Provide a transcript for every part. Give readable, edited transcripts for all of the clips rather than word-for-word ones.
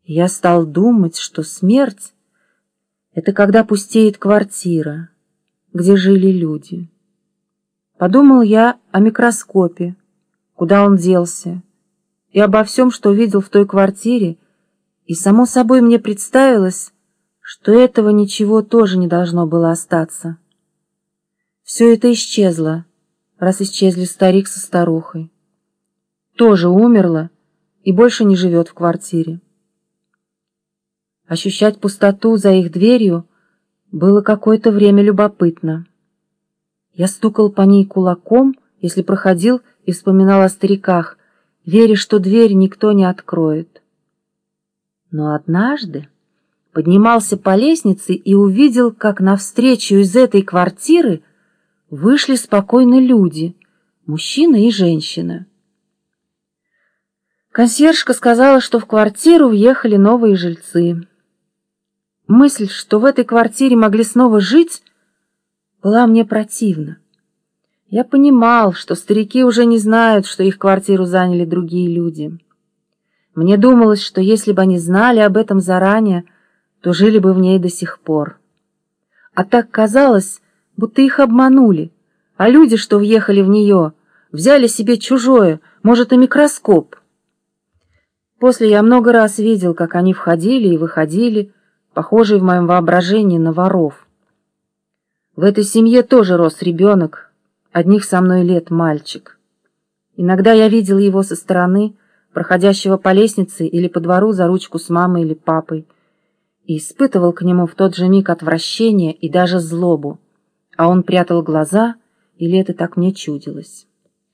Я стал думать, что смерть — это когда пустеет квартира, где жили люди. Подумал я о микроскопе, куда он делся, и обо всем, что видел в той квартире, и само собой мне представилось, что этого ничего тоже не должно было остаться. Все это исчезло, раз исчезли старик со старухой. Тоже умерла и больше не живет в квартире. Ощущать пустоту за их дверью было какое-то время любопытно. Я стукал по ней кулаком, если проходил и вспоминал о стариках, веря, что дверь никто не откроет. Но однажды поднимался по лестнице и увидел, как навстречу из этой квартиры вышли спокойно люди, мужчина и женщина. Консьержка сказала, что в квартиру въехали новые жильцы. Мысль, что в этой квартире могли снова жить, была мне противна. Я понимал, что старики уже не знают, что их квартиру заняли другие люди. Мне думалось, что если бы они знали об этом заранее, то жили бы в ней до сих пор. А так казалось, будто их обманули, а люди, что въехали в нее, взяли себе чужое, может, и микроскоп. После я много раз видел, как они входили и выходили, похожие в моем воображении на воров. В этой семье тоже рос ребенок, одних со мной лет мальчик. Иногда я видел его со стороны, проходящего по лестнице или по двору за ручку с мамой или папой, и испытывал к нему в тот же миг отвращение и даже злобу, а он прятал глаза, или это так мне чудилось.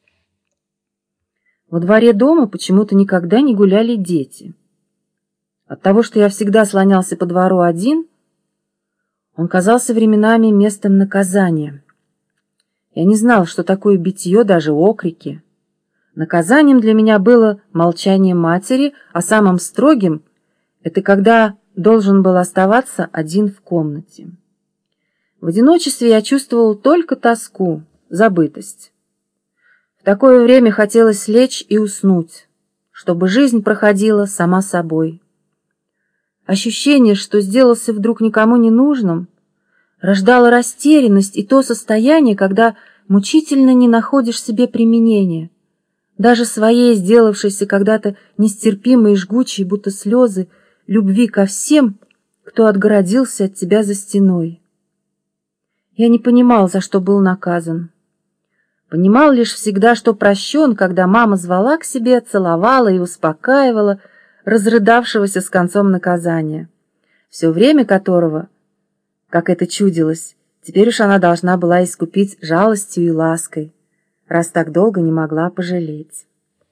Во дворе дома почему-то никогда не гуляли дети. От того, что я всегда слонялся по двору один, он казался временами местом наказания. Я не знал, что такое битье, даже окрики. Наказанием для меня было молчание матери, а самым строгим — это когда должен был оставаться один в комнате. В одиночестве я чувствовал только тоску, забытость. В такое время хотелось лечь и уснуть, чтобы жизнь проходила сама собой. Ощущение, что сделался вдруг никому не нужным, рождало растерянность и то состояние, когда мучительно не находишь себе применения, даже своей сделавшейся когда-то нестерпимой и жгучей, будто слезы, любви ко всем, кто отгородился от тебя за стеной. Я не понимал, за что был наказан. Понимал лишь всегда, что прощен, когда мама звала к себе, целовала и успокаивала разрыдавшегося с концом наказания, все время которого, как это чудилось, теперь уж она должна была искупить жалостью и лаской, раз так долго не могла пожалеть.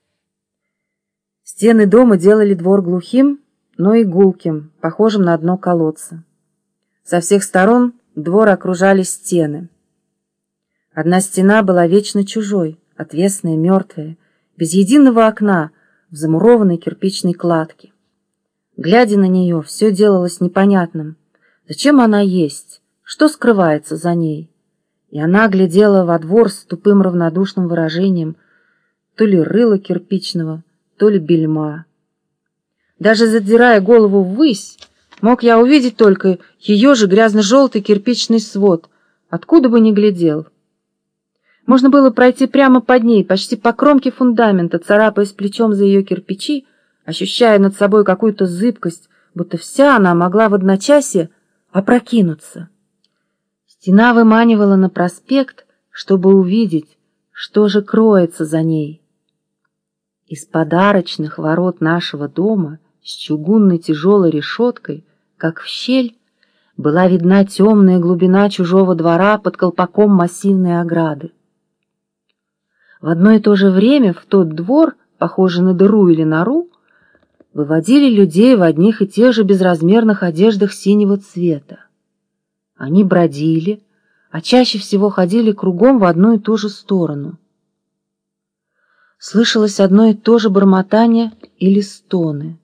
Стены дома делали двор глухим, но и гулким, похожим на дно колодца. Со всех сторон двор окружали стены. Одна стена была вечно чужой, отвесная, мертвая, без единого окна, в замурованной кирпичной кладке. Глядя на нее, все делалось непонятным. Зачем она есть? Что скрывается за ней? И она глядела во двор с тупым равнодушным выражением, то ли рыла кирпичного, то ли бельма. Даже задирая голову ввысь, мог я увидеть только ее же грязно-желтый кирпичный свод, откуда бы ни глядел. Можно было пройти прямо под ней, почти по кромке фундамента, царапаясь плечом за ее кирпичи, ощущая над собой какую-то зыбкость, будто вся она могла в одночасье опрокинуться. Стена выманивала на проспект, чтобы увидеть, что же кроется за ней. Из подарочных ворот нашего дома с чугунной тяжелой решеткой, как в щель, была видна темная глубина чужого двора под колпаком массивной ограды. В одно и то же время в тот двор, похожий на дыру или нору, выводили людей в одних и тех же безразмерных одеждах синего цвета. Они бродили, а чаще всего ходили кругом в одну и ту же сторону. Слышалось одно и то же бормотание или стоны.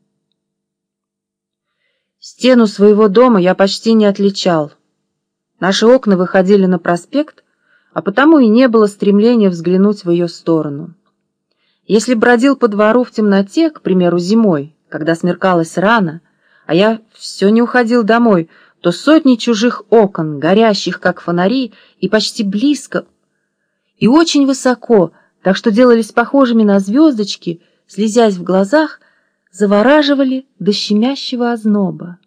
Стену своего дома я почти не отличал. Наши окна выходили на проспект, а потому и не было стремления взглянуть в ее сторону. Если бродил по двору в темноте, к примеру, зимой, когда смеркалось рано, а я все не уходил домой, то сотни чужих окон, горящих как фонари, и почти близко, и очень высоко, так что делались похожими на звездочки, слезясь в глазах, завораживали до щемящего озноба.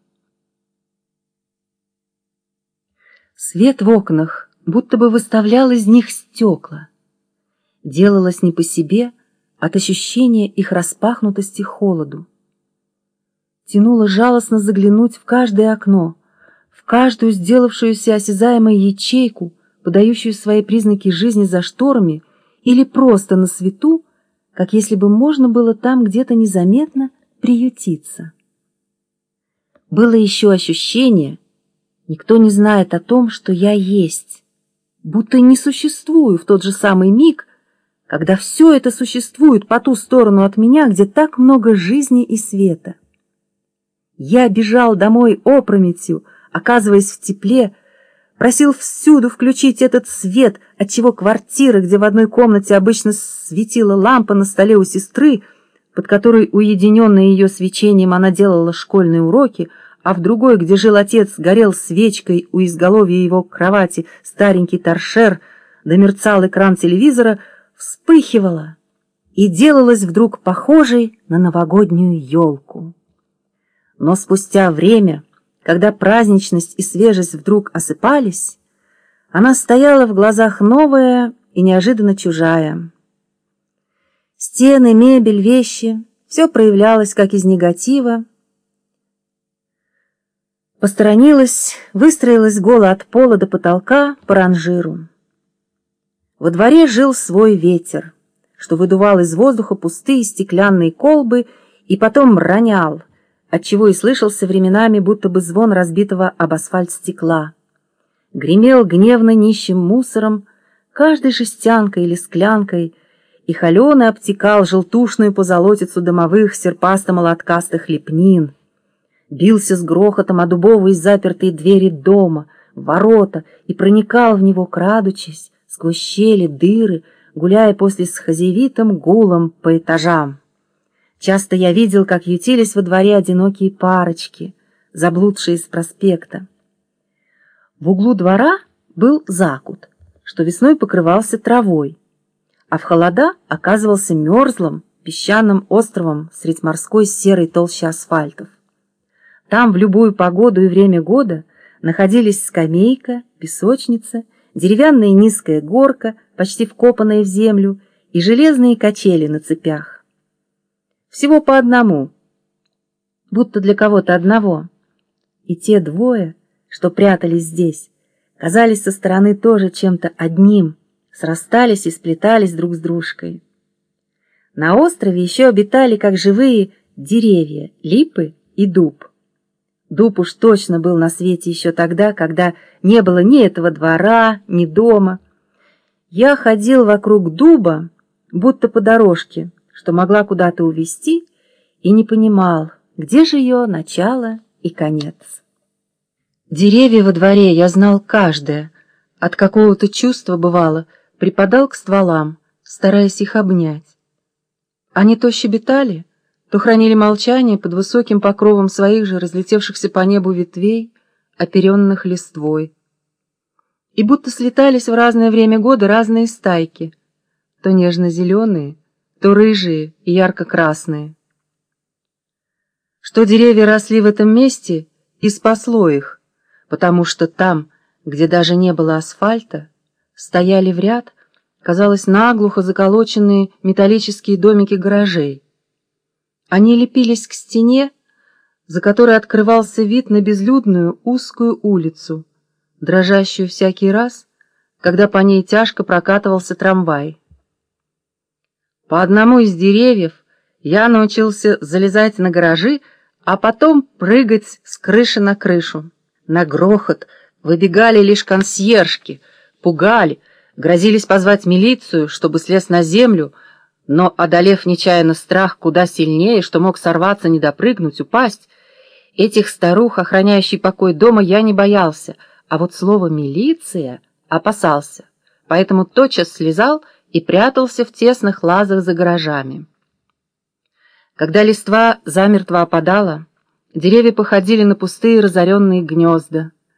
Свет в окнах будто бы выставлял из них стекла. Делалось не по себе от ощущения их распахнутости холоду. Тянуло жалостно заглянуть в каждое окно, в каждую сделавшуюся осязаемой ячейку, подающую свои признаки жизни за шторами, или просто на свету, как если бы можно было там где-то незаметно приютиться. Было еще ощущение, никто не знает о том, что я есть, будто не существую в тот же самый миг, когда все это существует по ту сторону от меня, где так много жизни и света. Я бежал домой опрометью, оказываясь в тепле, просил всюду включить этот свет, отчего квартира, где в одной комнате обычно светила лампа на столе у сестры, под которой, уединенная ее свечением, она делала школьные уроки, а в другой, где жил отец, горел свечкой у изголовья его кровати старенький торшер, да мерцал экран телевизора, вспыхивала и делалась вдруг похожей на новогоднюю елку. Но спустя время, когда праздничность и свежесть вдруг осыпались, она стояла в глазах новая и неожиданно чужая. Стены, мебель, вещи — все проявлялось как из негатива, посторонилась, выстроилась голо от пола до потолка по ранжиру. Во дворе жил свой ветер, что выдувал из воздуха пустые стеклянные колбы и потом ронял, отчего и слышался временами будто бы звон разбитого об асфальт стекла. Гремел гневно нищим мусором, каждой жестянкой или склянкой, и холеный обтекал желтушную позолотицу домовых серпасто-молоткастых лепнин. Бился с грохотом о дубовые запертые двери дома, ворота, и проникал в него, крадучись, сквозь щели, дыры, гуляя после с хозяевитым гулом по этажам. Часто я видел, как ютились во дворе одинокие парочки, заблудшие с проспекта. В углу двора был закут, что весной покрывался травой, а в холода оказывался мерзлым песчаным островом средь морской серой толщи асфальтов. Там в любую погоду и время года находились скамейка, песочница, деревянная низкая горка, почти вкопанная в землю, и железные качели на цепях. Всего по одному, будто для кого-то одного. И те двое, что прятались здесь, казались со стороны тоже чем-то одним, срастались и сплетались друг с дружкой. На острове еще обитали, как живые, деревья, липы и дуб. Дуб уж точно был на свете еще тогда, когда не было ни этого двора, ни дома. Я ходил вокруг дуба, будто по дорожке, что могла куда-то увести, и не понимал, где же ее начало и конец. Деревья во дворе я знал каждое, от какого-то чувства, бывало, припадал к стволам, стараясь их обнять. Они то щебетали, то хранили молчание под высоким покровом своих же разлетевшихся по небу ветвей, оперенных листвой. И будто слетались в разное время года разные стайки, то нежно-зеленые, то рыжие и ярко-красные. Что деревья росли в этом месте, и спасло их, потому что там, где даже не было асфальта, стояли в ряд, казалось, наглухо заколоченные металлические домики гаражей. Они лепились к стене, за которой открывался вид на безлюдную узкую улицу, дрожащую всякий раз, когда по ней тяжко прокатывался трамвай. По одному из деревьев я научился залезать на гаражи, а потом прыгать с крыши на крышу. На грохот выбегали лишь консьержки, пугали, грозились позвать милицию, чтобы слез на землю, но, одолев нечаянно страх куда сильнее, что мог сорваться, не допрыгнуть, упасть, этих старух, охраняющих покой дома, я не боялся, а вот слово «милиция» опасался, поэтому тотчас слезал и прятался в тесных лазах за гаражами. Когда листва замертво опадала, деревья походили на пустые разоренные гнезда,